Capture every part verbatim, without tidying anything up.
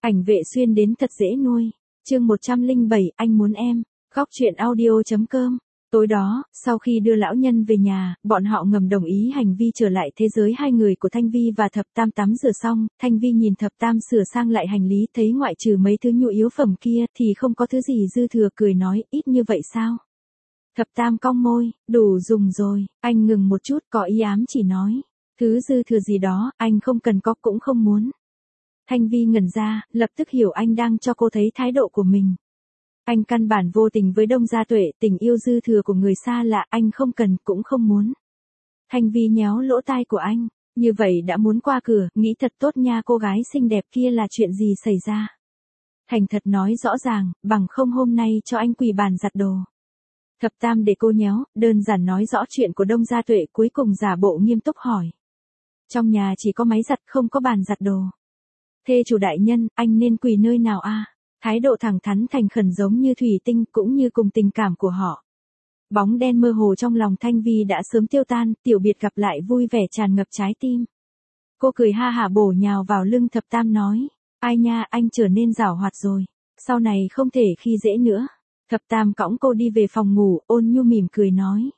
Ảnh vệ xuyên đến thật dễ nuôi. Chương một trăm lẻ bảy, anh muốn em. Góc truyện audio.com. Tối đó, sau khi đưa lão nhân về nhà, bọn họ ngầm đồng ý hành vi trở lại thế giới hai người của Thanh Vi và Thập Tam tắm rửa xong, Thanh Vi nhìn Thập Tam sửa sang lại hành lý, thấy ngoại trừ mấy thứ nhu yếu phẩm kia thì không có thứ gì dư thừa, cười nói, ít như vậy sao? Thập Tam cong môi, đủ dùng rồi. Anh ngừng một chút, có ý ám chỉ nói, thứ dư thừa gì đó, anh không cần có cũng không muốn. Thanh Vi ngẩn ra, lập tức hiểu anh đang cho cô thấy thái độ của mình. Anh căn bản vô tình với Đông Gia Tuệ, tình yêu dư thừa của người xa lạ, anh không cần cũng không muốn. Thanh Vi nhéo lỗ tai của anh, như vậy đã muốn qua cửa, nghĩ thật tốt nha, cô gái xinh đẹp kia là chuyện gì xảy ra. Thành thật nói rõ ràng, bằng không hôm nay cho anh quỳ bàn giặt đồ. Thập Tam để cô nhéo, đơn giản nói rõ chuyện của Đông Gia Tuệ, cuối cùng giả bộ nghiêm túc hỏi. Trong nhà chỉ có máy giặt không có bàn giặt đồ. Thê chủ đại nhân, anh nên quỳ nơi nào a? À? Thái độ thẳng thắn thành khẩn giống như thủy tinh, cũng như cùng tình cảm của họ. Bóng đen mơ hồ trong lòng Thanh Vi đã sớm tiêu tan, tiểu biệt gặp lại vui vẻ tràn ngập trái tim. Cô cười ha hả bổ nhào vào lưng Thập Tam nói, ai nha, anh trở nên giảo hoạt rồi, sau này không thể khi dễ nữa. Thập Tam cõng cô đi về phòng ngủ, ôn nhu mỉm cười nói,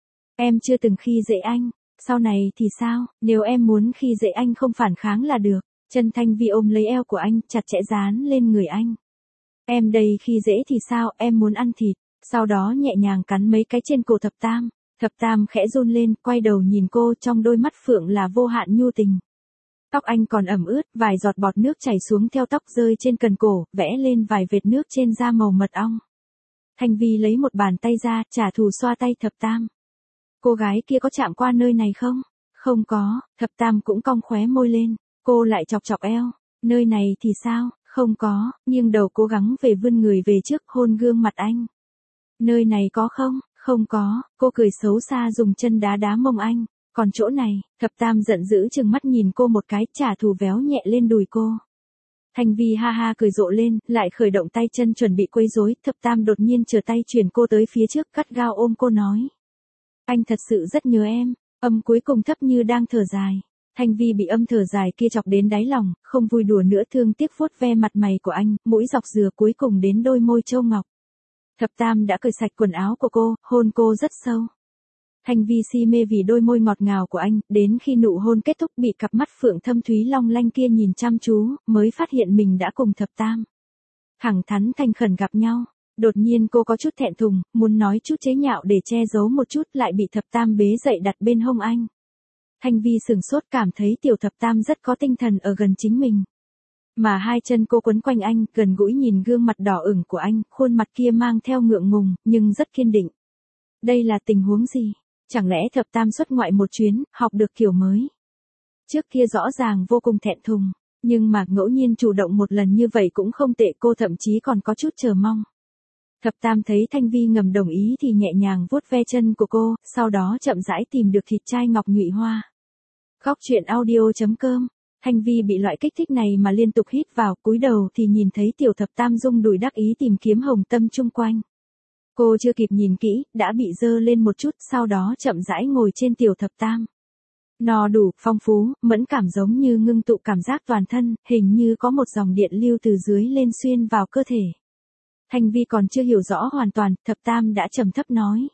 em chưa từng khi dễ anh, sau này thì sao, nếu em muốn khi dễ anh không phản kháng là được. Chân Thanh Vi ôm lấy eo của anh, chặt chẽ dán lên người anh. Em đây khi dễ thì sao, em muốn ăn thịt. Sau đó nhẹ nhàng cắn mấy cái trên cổ Thập Tam. Thập Tam khẽ run lên, quay đầu nhìn cô, trong đôi mắt phượng là vô hạn nhu tình. Tóc anh còn ẩm ướt, vài giọt bọt nước chảy xuống theo tóc rơi trên cần cổ, vẽ lên vài vệt nước trên da màu mật ong. Thanh Vi lấy một bàn tay ra, trả thù xoa tay Thập Tam. Cô gái kia có chạm qua nơi này không? Không có. Thập Tam cũng cong khóe môi lên. Cô lại chọc chọc eo, nơi này thì sao, không có, nghiêng đầu cố gắng về vươn người về trước, hôn gương mặt anh. Nơi này có không, không có, cô cười xấu xa dùng chân đá đá mông anh, còn chỗ này, Thập Tam giận dữ trừng mắt nhìn cô một cái, trả thù véo nhẹ lên đùi cô. Thanh Vi ha ha cười rộ lên, lại khởi động tay chân chuẩn bị quấy rối, Thập Tam đột nhiên trở tay chuyển cô tới phía trước, gắt gao ôm cô nói. Anh thật sự rất nhớ em, âm cuối cùng thấp như đang thở dài. Thanh Vi bị âm thở dài kia chọc đến đáy lòng, không vui đùa nữa, thương tiếc vuốt ve mặt mày của anh, mũi dọc dừa cuối cùng đến đôi môi châu ngọc. Thập Tam đã cởi sạch quần áo của cô, hôn cô rất sâu. Thanh Vi si mê vì đôi môi ngọt ngào của anh, đến khi nụ hôn kết thúc bị cặp mắt phượng thâm thúy long lanh kia nhìn chăm chú, mới phát hiện mình đã cùng Thập Tam thẳng thắn thành khẩn gặp nhau. Đột nhiên cô có chút thẹn thùng, muốn nói chút chế nhạo để che giấu một chút, lại bị Thập Tam bế dậy đặt bên hông anh. Thanh Vi sửng sốt, cảm thấy tiểu Thập Tam rất có tinh thần ở gần chính mình. Mà hai chân cô quấn quanh anh, gần gũi nhìn gương mặt đỏ ửng của anh, khuôn mặt kia mang theo ngượng ngùng, nhưng rất kiên định. Đây là tình huống gì? Chẳng lẽ Thập Tam xuất ngoại một chuyến, học được kiểu mới? Trước kia rõ ràng vô cùng thẹn thùng, nhưng mà ngẫu nhiên chủ động một lần như vậy cũng không tệ, cô thậm chí còn có chút chờ mong. Thập Tam thấy Thanh Vi ngầm đồng ý thì nhẹ nhàng vuốt ve chân của cô, sau đó chậm rãi tìm được thịt trai ngọc nhụy hoa. Góc truyện audio.com. Thanh Vi bị loại kích thích này mà liên tục hít vào, cúi đầu thì nhìn thấy tiểu Thập Tam rung đùi đắc ý tìm kiếm hồng tâm chung quanh. Cô chưa kịp nhìn kỹ, đã bị dơ lên một chút, sau đó chậm rãi ngồi trên tiểu Thập Tam. No đủ, phong phú, mẫn cảm giống như ngưng tụ cảm giác toàn thân, hình như có một dòng điện lưu từ dưới lên xuyên vào cơ thể. Thanh Vi còn chưa hiểu rõ hoàn toàn, Thập Tam đã trầm thấp nói.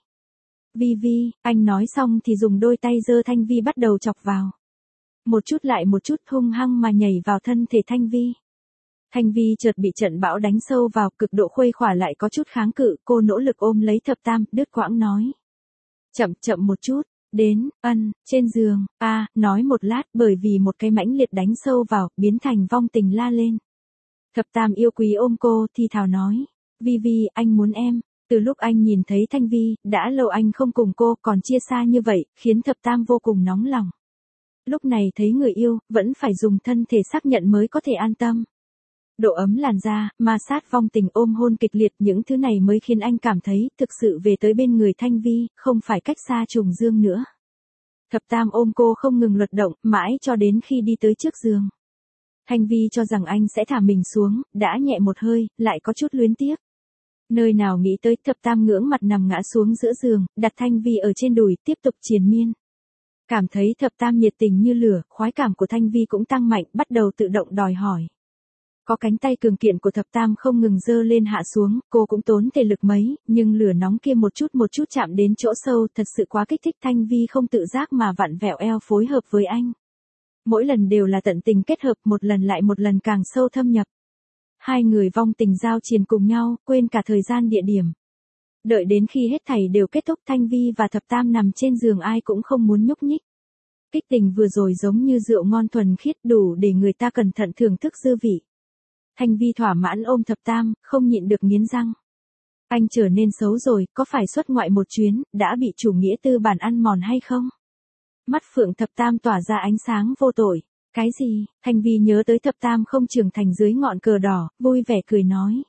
Vi Vi, anh nói xong thì dùng đôi tay giơ Thanh Vi bắt đầu chọc vào. Một chút lại một chút hung hăng mà nhảy vào thân thể Thanh Vi. Thanh Vi chợt bị trận bão đánh sâu vào, cực độ khuây khỏa lại có chút kháng cự, cô nỗ lực ôm lấy Thập Tam, đứt quãng nói. Chậm chậm một chút, đến, ân, trên giường, a à, nói một lát, bởi vì một cái mãnh liệt đánh sâu vào, biến thành vong tình la lên. Thập Tam yêu quý ôm cô, thi thào nói. Vi Vi, anh muốn em. Từ lúc anh nhìn thấy Thanh Vi, đã lâu anh không cùng cô, còn chia xa như vậy, khiến Thập Tam vô cùng nóng lòng. Lúc này thấy người yêu, vẫn phải dùng thân thể xác nhận mới có thể an tâm. Độ ấm làn da, ma sát vong tình, ôm hôn kịch liệt, những thứ này mới khiến anh cảm thấy, thực sự về tới bên người Thanh Vi, không phải cách xa trùng dương nữa. Thập Tam ôm cô không ngừng luật động, mãi cho đến khi đi tới trước giường. Thanh Vi cho rằng anh sẽ thả mình xuống, đã nhẹ một hơi, lại có chút luyến tiếc. Nơi nào nghĩ tới, Thập Tam ngưỡng mặt nằm ngã xuống giữa giường, đặt Thanh Vi ở trên đùi, tiếp tục triền miên. Cảm thấy Thập Tam nhiệt tình như lửa, khoái cảm của Thanh Vi cũng tăng mạnh, bắt đầu tự động đòi hỏi. Có cánh tay cường kiện của thập tam không ngừng dơ lên hạ xuống, cô cũng tốn thể lực mấy, nhưng lửa nóng kia một chút một chút chạm đến chỗ sâu thật sự quá kích thích. Thanh Vi không tự giác mà vặn vẹo eo phối hợp với anh. Mỗi lần đều là tận tình kết hợp, một lần lại một lần càng sâu thâm nhập. Hai người vong tình giao triền cùng nhau, quên cả thời gian địa điểm. Đợi đến khi hết thảy đều kết thúc, Thanh Vi và thập tam nằm trên giường ai cũng không muốn nhúc nhích. Kích tình vừa rồi giống như rượu ngon thuần khiết, đủ để người ta cẩn thận thưởng thức dư vị. Thanh Vi thỏa mãn ôm thập tam, không nhịn được nghiến răng. Anh trở nên xấu rồi, có phải xuất ngoại một chuyến, đã bị chủ nghĩa tư bản ăn mòn hay không? Mắt phượng thập tam tỏa ra ánh sáng vô tội. Cái gì? Thanh Vi nhớ tới thập tam không trưởng thành dưới ngọn cờ đỏ, vui vẻ cười nói.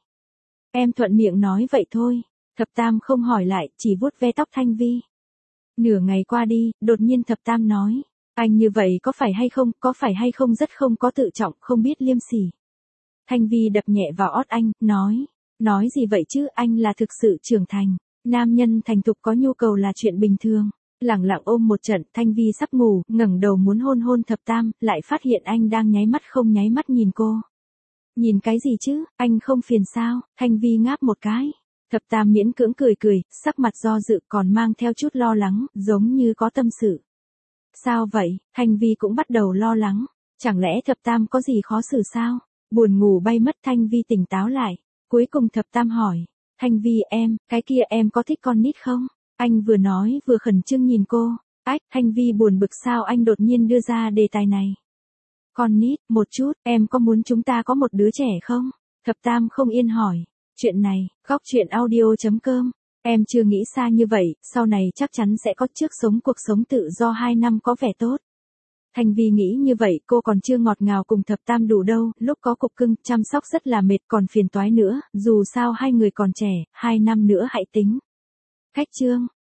Em thuận miệng nói vậy thôi. Thập tam không hỏi lại, chỉ vuốt ve tóc Thanh Vi. Nửa ngày qua đi, đột nhiên thập tam nói. Anh như vậy có phải hay không, có phải hay không rất không có tự trọng, không biết liêm sỉ. Thanh Vi đập nhẹ vào ót anh, nói. Nói gì vậy chứ, anh là thực sự trưởng thành. Nam nhân thành thục có nhu cầu là chuyện bình thường. Lẳng lặng ôm một trận, Thanh Vi sắp ngủ, ngẩng đầu muốn hôn hôn thập tam, lại phát hiện anh đang nháy mắt không nháy mắt nhìn cô. Nhìn cái gì chứ, anh không phiền sao? Thanh Vi ngáp một cái. Thập tam miễn cưỡng cười cười, sắc mặt do dự còn mang theo chút lo lắng, giống như có tâm sự. Sao vậy? Thanh Vi cũng bắt đầu lo lắng. Chẳng lẽ thập tam có gì khó xử sao? Buồn ngủ bay mất, Thanh Vi tỉnh táo lại. Cuối cùng thập tam hỏi. Thanh Vi em, cái kia em có thích con nít không? Anh vừa nói vừa khẩn trương nhìn cô. Ách, Thanh Vi buồn bực sao anh đột nhiên đưa ra đề tài này. Con nít, một chút, em có muốn chúng ta có một đứa trẻ không? Thập tam không yên hỏi. Chuyện này, góc chuyện audio chấm com. Em chưa nghĩ xa như vậy, sau này chắc chắn sẽ có trước sống cuộc sống tự do hai năm có vẻ tốt. Thanh Vi nghĩ như vậy, cô còn chưa ngọt ngào cùng thập tam đủ đâu, lúc có cục cưng, chăm sóc rất là mệt còn phiền toái nữa, dù sao hai người còn trẻ, hai năm nữa hãy tính. Khách chương.